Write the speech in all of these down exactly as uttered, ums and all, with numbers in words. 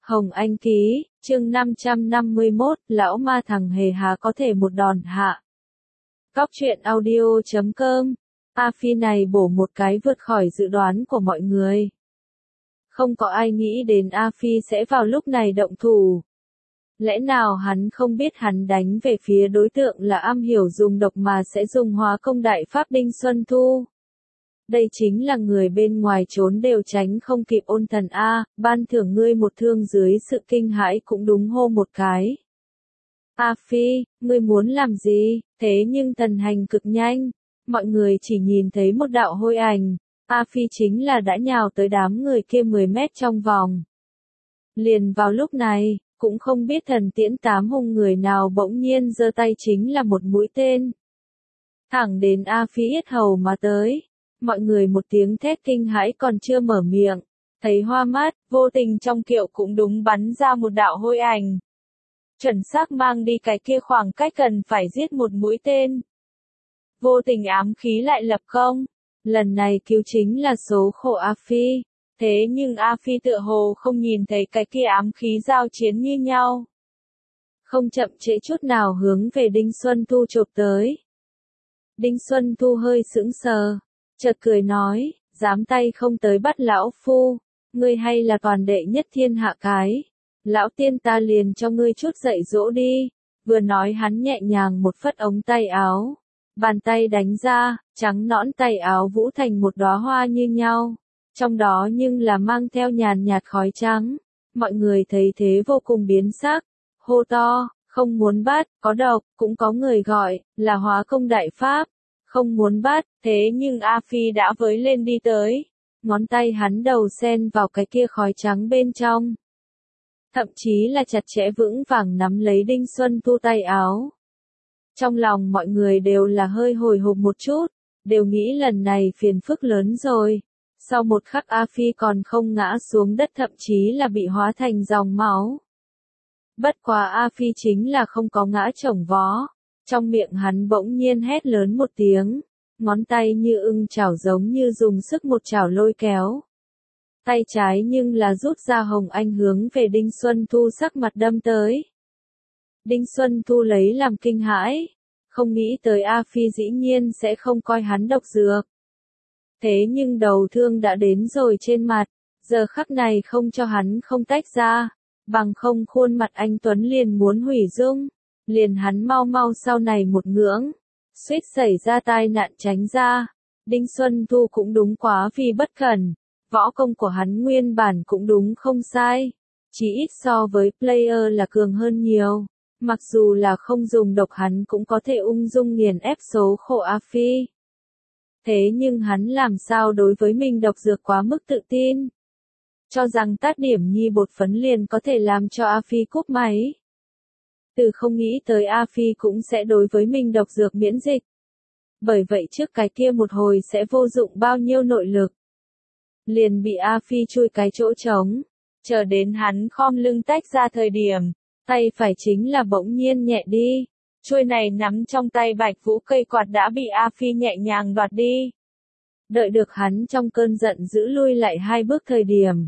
Hồng Anh ký, chương năm trăm năm mươi mốt, lão ma thằng hề hà có thể một đòn hạ. Góc truyện audio chấm com, A Phi này bổ một cái vượt khỏi dự đoán của mọi người. Không có ai nghĩ đến A Phi sẽ vào lúc này động thủ. Lẽ nào hắn không biết hắn đánh về phía đối tượng là am hiểu dùng độc mà sẽ dùng hóa công đại pháp Đinh Xuân Thu. Đây chính là người bên ngoài trốn đều tránh không kịp ôn thần A, ban thưởng ngươi một thương dưới sự kinh hãi cũng đúng hô một cái. A Phi, ngươi muốn làm gì, thế nhưng thần hành cực nhanh, mọi người chỉ nhìn thấy một đạo hôi ảnh, A Phi chính là đã nhào tới đám người kia mười mét trong vòng. Liền vào lúc này, cũng không biết thần tiễn tám hung người nào bỗng nhiên giơ tay chính là một mũi tên. Thẳng đến A Phi yết hầu mà tới. Mọi người một tiếng thét kinh hãi còn chưa mở miệng, thấy hoa mắt, vô tình trong kiệu cũng đúng bắn ra một đạo hôi ảnh. Chuẩn xác mang đi cái kia khoảng cách cần phải giết một mũi tên. Vô tình ám khí lại lập công, lần này cứu chính là số khổ A Phi, thế nhưng A Phi tựa hồ không nhìn thấy cái kia ám khí giao chiến như nhau. Không chậm trễ chút nào hướng về Đinh Xuân Thu chộp tới. Đinh Xuân Thu hơi sững sờ. Chợt cười nói, dám tay không tới bắt lão phu, ngươi hay là toàn đệ nhất thiên hạ cái, lão tiên ta liền cho ngươi chút dạy dỗ đi, vừa nói hắn nhẹ nhàng một phất ống tay áo, bàn tay đánh ra, trắng nõn tay áo vũ thành một đóa hoa như nhau, trong đó nhưng là mang theo nhàn nhạt khói trắng, mọi người thấy thế vô cùng biến sắc, hô to, không muốn bắt, có độc, cũng có người gọi, là hóa công đại pháp. Không muốn bắt, thế nhưng A Phi đã với lên đi tới. Ngón tay hắn đầu sen vào cái kia khói trắng bên trong. Thậm chí là chặt chẽ vững vàng nắm lấy Đinh Xuân Thu tay áo. Trong lòng mọi người đều là hơi hồi hộp một chút, đều nghĩ lần này phiền phức lớn rồi. Sau một khắc A Phi còn không ngã xuống đất thậm chí là bị hóa thành dòng máu. Bất quá A Phi chính là không có ngã chổng vó. Trong miệng hắn bỗng nhiên hét lớn một tiếng, ngón tay như ưng chảo giống như dùng sức một chảo lôi kéo. Tay trái nhưng là rút ra Hồng Anh hướng về Đinh Xuân Thu sắc mặt đâm tới. Đinh Xuân Thu lấy làm kinh hãi, không nghĩ tới A Phi dĩ nhiên sẽ không coi hắn độc dược. Thế nhưng đầu thương đã đến rồi trên mặt, giờ khắc này không cho hắn không tách ra, bằng không khuôn mặt anh Tuấn liền muốn hủy dung. Liền hắn mau mau sau này một ngưỡng, suýt xảy ra tai nạn tránh ra. Đinh Xuân Thu cũng đúng quá vì bất cẩn, võ công của hắn nguyên bản cũng đúng không sai, chỉ ít so với player là cường hơn nhiều, mặc dù là không dùng độc hắn cũng có thể ung dung nghiền ép số khổ A Phi. Thế nhưng hắn làm sao đối với mình độc dược quá mức tự tin, cho rằng tác điểm nhi bột phấn liền có thể làm cho A Phi cúp máy. Từ không nghĩ tới A Phi cũng sẽ đối với mình độc dược miễn dịch. Bởi vậy trước cái kia một hồi sẽ vô dụng bao nhiêu nội lực. Liền bị A Phi chui cái chỗ trống. Chờ đến hắn khom lưng tách ra thời điểm, tay phải chính là bỗng nhiên nhẹ đi. Chuôi này nắm trong tay Bạch Vũ cây quạt đã bị A Phi nhẹ nhàng đoạt đi. Đợi được hắn trong cơn giận dữ lui lại hai bước thời điểm.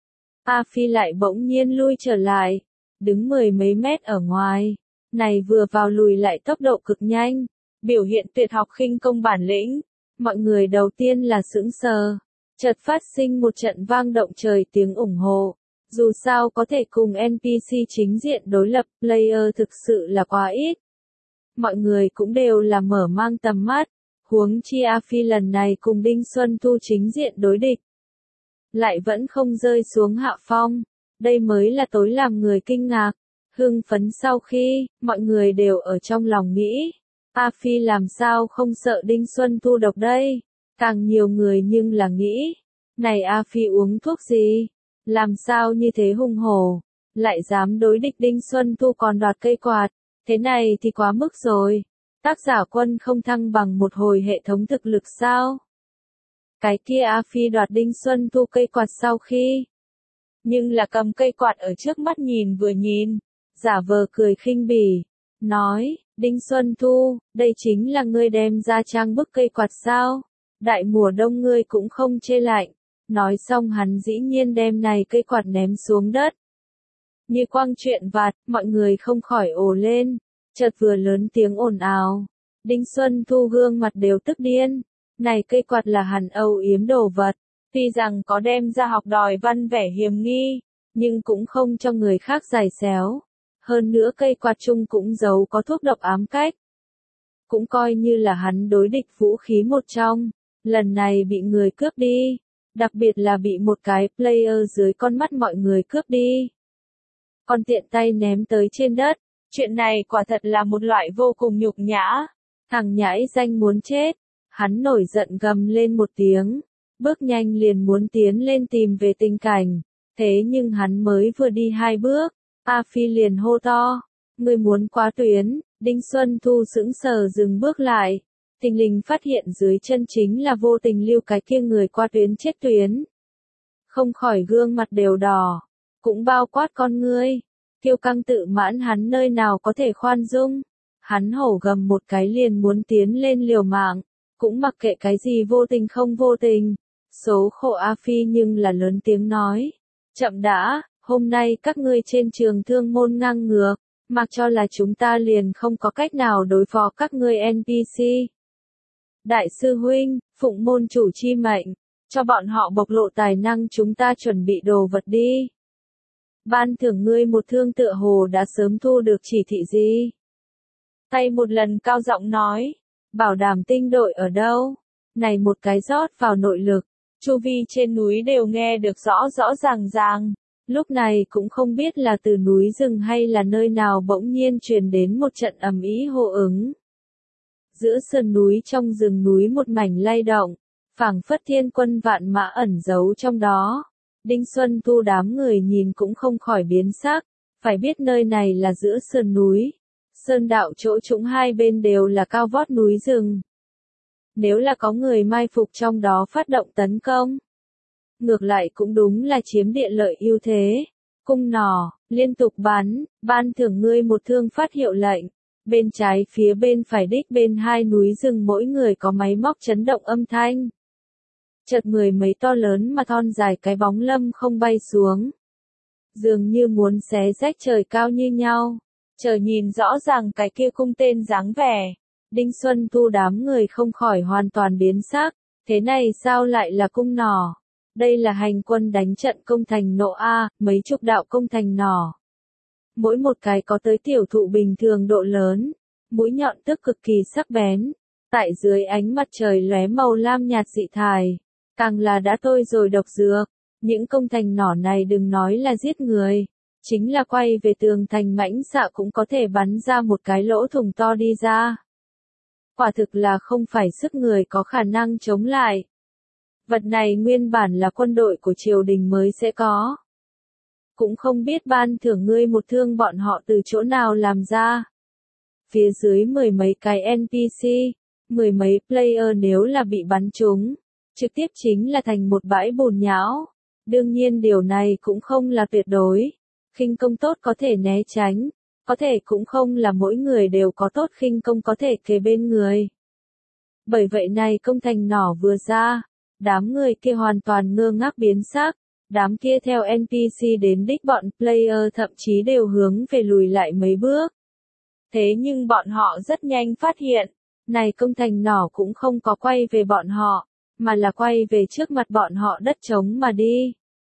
A Phi lại bỗng nhiên lui trở lại. Đứng mười mấy mét ở ngoài, này vừa vào lùi lại tốc độ cực nhanh, biểu hiện tuyệt học khinh công bản lĩnh, mọi người đầu tiên là sững sờ, chợt phát sinh một trận vang động trời tiếng ủng hộ, dù sao có thể cùng en pê xê chính diện đối lập, player thực sự là quá ít. Mọi người cũng đều là mở mang tầm mắt, huống chi A Phi lần này cùng Đinh Xuân Thu chính diện đối địch, lại vẫn không rơi xuống hạ phong. Đây mới là tối làm người kinh ngạc, hưng phấn sau khi, mọi người đều ở trong lòng nghĩ, A Phi làm sao không sợ Đinh Xuân Thu độc đây, càng nhiều người nhưng là nghĩ, này A Phi uống thuốc gì, làm sao như thế hung hổ, lại dám đối địch Đinh Xuân Thu còn đoạt cây quạt, thế này thì quá mức rồi, tác giả Quân không thăng bằng một hồi hệ thống thực lực sao? Cái kia A Phi đoạt Đinh Xuân Thu cây quạt sau khi nhưng là cầm cây quạt ở trước mắt nhìn vừa nhìn, giả vờ cười khinh bỉ, nói, Đinh Xuân Thu, đây chính là ngươi đem ra trang bức cây quạt sao, đại mùa đông ngươi cũng không chê lạnh, nói xong hắn dĩ nhiên đem này cây quạt ném xuống đất. như quăng chuyện vặt, mọi người không khỏi ồ lên, chợt vừa lớn tiếng ồn ào. Đinh Xuân Thu gương mặt đều tức điên, này cây quạt là hẳn âu yếm đồ vật, tuy rằng có đem ra học đòi văn vẻ hiềm nghi, nhưng cũng không cho người khác giày xéo. Hơn nữa cây quạt chung cũng giấu có thuốc độc ám cách. Cũng coi như là hắn đối địch vũ khí một trong, lần này bị người cướp đi, đặc biệt là bị một cái player dưới con mắt mọi người cướp đi. Còn tiện tay ném tới trên đất, chuyện này quả thật là một loại vô cùng nhục nhã. Thằng nhãi danh muốn chết, hắn nổi giận gầm lên một tiếng, bước nhanh liền muốn tiến lên tìm về tình cảnh, thế nhưng hắn mới vừa đi hai bước, A Phi liền hô to, người muốn quá tuyến. Đinh Xuân Thu sững sờ dừng bước lại, tình lình phát hiện dưới chân chính là vô tình lưu cái kia người qua tuyến chết tuyến. Không khỏi gương mặt đều đỏ, cũng bao quát con ngươi, kiêu căng tự mãn hắn nơi nào có thể khoan dung. Hắn hổ gầm một cái liền muốn tiến lên liều mạng, cũng mặc kệ cái gì vô tình không vô tình. Số khổ A Phi nhưng là lớn tiếng nói, chậm đã, hôm nay các ngươi trên trường thương môn ngang ngược. Mặc cho là chúng ta liền không có cách nào đối phó các ngươi en pê xê. Đại sư huynh, phụng môn chủ chi mệnh, cho bọn họ bộc lộ tài năng chúng ta chuẩn bị đồ vật đi. Ban thưởng ngươi một thương tựa hồ đã sớm thu được chỉ thị gì. Tay một lần cao giọng nói, bảo đảm tinh đội ở đâu, này một cái rót vào nội lực, chu vi trên núi đều nghe được rõ rõ ràng ràng. Lúc này cũng không biết là từ núi rừng hay là nơi nào bỗng nhiên truyền đến một trận ầm ĩ hô ứng. Giữa sườn núi trong rừng núi một mảnh lay động, phảng phất thiên quân vạn mã ẩn giấu trong đó. Đinh Xuân Thu đám người nhìn cũng không khỏi biến sắc, phải biết nơi này là giữa sườn núi. Sơn đạo chỗ trũng hai bên đều là cao vót núi rừng. Nếu là có người mai phục trong đó phát động tấn công, ngược lại cũng đúng là chiếm địa lợi ưu thế. Cung nỏ, liên tục bắn, ban thưởng ngươi một thương phát hiệu lệnh. Bên trái phía bên phải đích bên hai núi rừng mỗi người có máy móc chấn động âm thanh. Chợt mười mấy to lớn mà thon dài cái bóng lâm không bay xuống. Dường như muốn xé rách trời cao như nhau. Chờ nhìn rõ ràng cái kia cung tên dáng vẻ. Đinh Xuân Thu đám người không khỏi hoàn toàn biến sắc. Thế này sao lại là cung nỏ? Đây là hành quân đánh trận công thành nộ A, mấy chục đạo công thành nỏ. Mỗi một cái có tới tiểu thụ bình thường độ lớn, mũi nhọn tức cực kỳ sắc bén, tại dưới ánh mặt trời lóe màu lam nhạt dị thải, càng là đã tôi rồi độc dược. Những công thành nỏ này đừng nói là giết người, chính là quay về tường thành mãnh xạ cũng có thể bắn ra một cái lỗ thủng to đi ra. Quả thực là không phải sức người có khả năng chống lại. Vật này nguyên bản là quân đội của triều đình mới sẽ có. Cũng không biết ban thưởng ngươi một thương bọn họ từ chỗ nào làm ra. Phía dưới mười mấy cái en pê xê, mười mấy player nếu là bị bắn trúng, trực tiếp chính là thành một bãi bùn nhão. Đương nhiên điều này cũng không là tuyệt đối. Khinh công tốt có thể né tránh, có thể cũng không là mỗi người đều có tốt khinh công có thể kề bên người. Bởi vậy này công thành nỏ vừa ra, đám người kia hoàn toàn ngơ ngác biến sắc, đám kia theo en pê xê đến đích bọn player thậm chí đều hướng về lùi lại mấy bước. Thế nhưng bọn họ rất nhanh phát hiện, này công thành nỏ cũng không có quay về bọn họ, mà là quay về trước mặt bọn họ đất trống mà đi.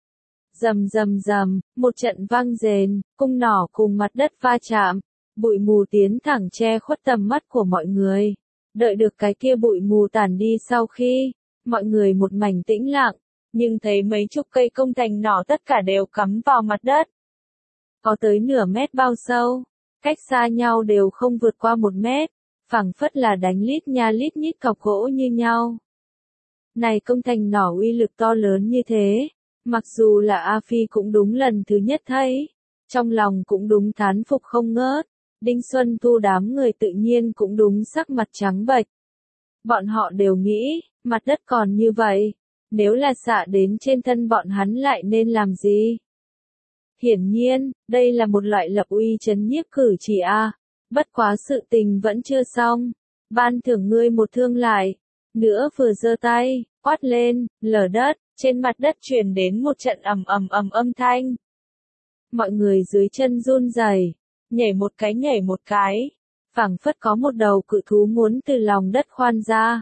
Rầm rầm rầm, một trận vang rền, cung nỏ cùng mặt đất va chạm, bụi mù tiến thẳng che khuất tầm mắt của mọi người. Đợi được cái kia bụi mù tản đi sau khi, mọi người một mảnh tĩnh lặng, nhưng thấy mấy chục cây công thành nỏ tất cả đều cắm vào mặt đất. Có tới nửa mét bao sâu, cách xa nhau đều không vượt qua một mét, phảng phất là đánh lít nha lít nhít cọc gỗ như nhau. Này công thành nỏ uy lực to lớn như thế, mặc dù là A Phi cũng đúng lần thứ nhất thấy, trong lòng cũng đúng thán phục không ngớt, Đinh Xuân Thu đám người tự nhiên cũng đúng sắc mặt trắng bệch. Bọn họ đều nghĩ, mặt đất còn như vậy, nếu là xạ đến trên thân bọn hắn lại nên làm gì? Hiển nhiên, đây là một loại lập uy chấn nhiếp cử chỉ a. Bất quá sự tình vẫn chưa xong, ban thưởng ngươi một thương lại, nữa vừa giơ tay, quát lên, lở đất, trên mặt đất truyền đến một trận ầm ầm ầm âm thanh. mọi người dưới chân run rẩy, nhảy một cái nhảy một cái, phảng phất có một đầu cự thú muốn từ lòng đất khoan ra.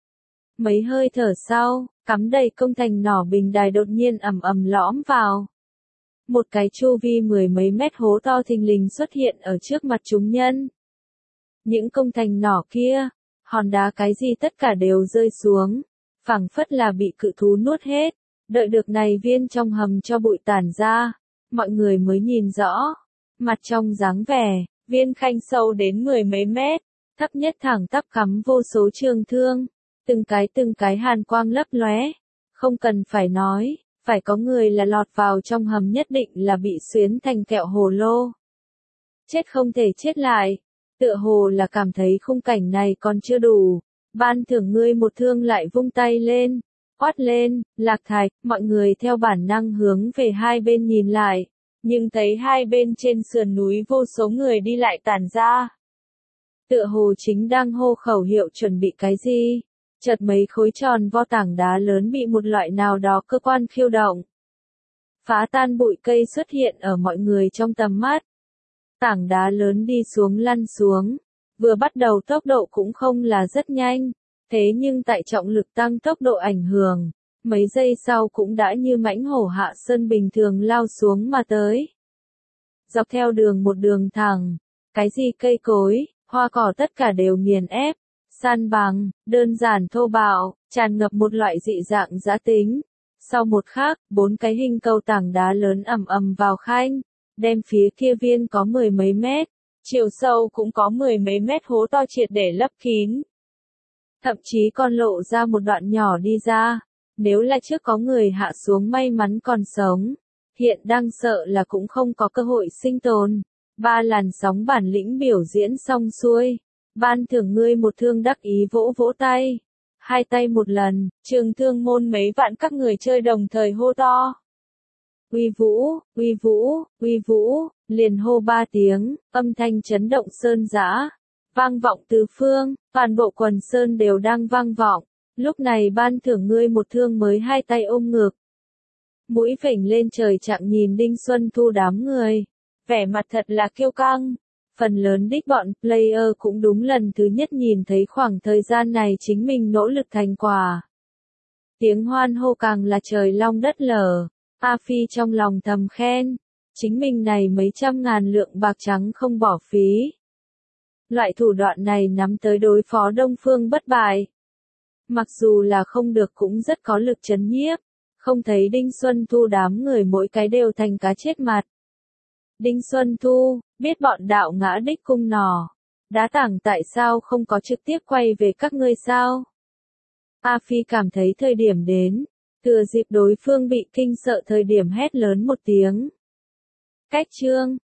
Mấy hơi thở sau, cắm đầy công thành nỏ bình đài đột nhiên ầm ầm lõm vào. Một cái chu vi mười mấy mét hố to thình lình xuất hiện ở trước mặt chúng nhân. Những công thành nỏ kia, hòn đá cái gì tất cả đều rơi xuống, phảng phất là bị cự thú nuốt hết. Đợi được này viên trong hầm cho bụi tản ra, mọi người mới nhìn rõ. Mặt trong dáng vẻ, viên khanh sâu đến mười mấy mét, thấp nhất thẳng tắp cắm vô số trường thương, từng cái từng cái hàn quang lấp lóe. Không cần phải nói, phải có người là lọt vào trong hầm nhất định là bị xuyến thành kẹo hồ lô. Chết không thể chết lại, tựa hồ là cảm thấy khung cảnh này còn chưa đủ, ban thưởng ngươi một thương lại vung tay lên, quát lên, Lạc Thạch, mọi người theo bản năng hướng về hai bên nhìn lại, nhưng thấy hai bên trên sườn núi vô số người đi lại tản ra. Tựa hồ chính đang hô khẩu hiệu chuẩn bị cái gì, chợt mấy khối tròn vo tảng đá lớn bị một loại nào đó cơ quan khiêu động. Phá tan bụi cây xuất hiện ở mọi người trong tầm mắt. Tảng đá lớn đi xuống lăn xuống, vừa bắt đầu tốc độ cũng không là rất nhanh, thế nhưng tại trọng lực tăng tốc độ ảnh hưởng, mấy giây sau cũng đã như mãnh hổ hạ sơn bình thường lao xuống mà tới. Dọc theo đường một đường thẳng, cái gì cây cối, hoa cỏ tất cả đều nghiền ép, san bằng, đơn giản thô bạo, tràn ngập một loại dị dạng dã tính. Sau một khắc, bốn cái hình cầu tảng đá lớn ầm ầm vào khanh, đem phía kia viên có mười mấy mét, chiều sâu cũng có mười mấy mét hố to triệt để lấp kín. Thậm chí còn lộ ra một đoạn nhỏ đi ra, nếu là trước có người hạ xuống may mắn còn sống, hiện đang sợ là cũng không có cơ hội sinh tồn. Ba làn sóng bản lĩnh biểu diễn xong xuôi, ban thưởng ngươi một thương đắc ý vỗ vỗ tay, hai tay một lần, trường thương môn mấy vạn các người chơi đồng thời hô to. Uy vũ, uy vũ, uy vũ, liền hô ba tiếng, âm thanh chấn động sơn dã, vang vọng tứ phương, toàn bộ quần sơn đều đang vang vọng. Lúc này ban thưởng ngươi một thương mới hai tay ôm ngực. Mũi phểnh lên trời chạm nhìn Đinh Xuân Thu đám người, vẻ mặt thật là kiêu căng. Phần lớn đích bọn player cũng đúng lần thứ nhất nhìn thấy khoảng thời gian này chính mình nỗ lực thành quả. Tiếng hoan hô càng là trời long đất lở. A Phi trong lòng thầm khen, chính mình này mấy trăm ngàn lượng bạc trắng không bỏ phí. Loại thủ đoạn này nắm tới đối phó Đông Phương bất bại. Mặc dù là không được cũng rất có lực chấn nhiếp, không thấy Đinh Xuân Thu đám người mỗi cái đều thành cá chết mặt. Đinh Xuân Thu, biết bọn đạo ngã đích cung nỏ, đá tảng tại sao không có trực tiếp quay về các ngươi sao? A Phi cảm thấy thời điểm đến. Thừa dịp đối phương bị kinh sợ thời điểm hét lớn một tiếng. Cách chương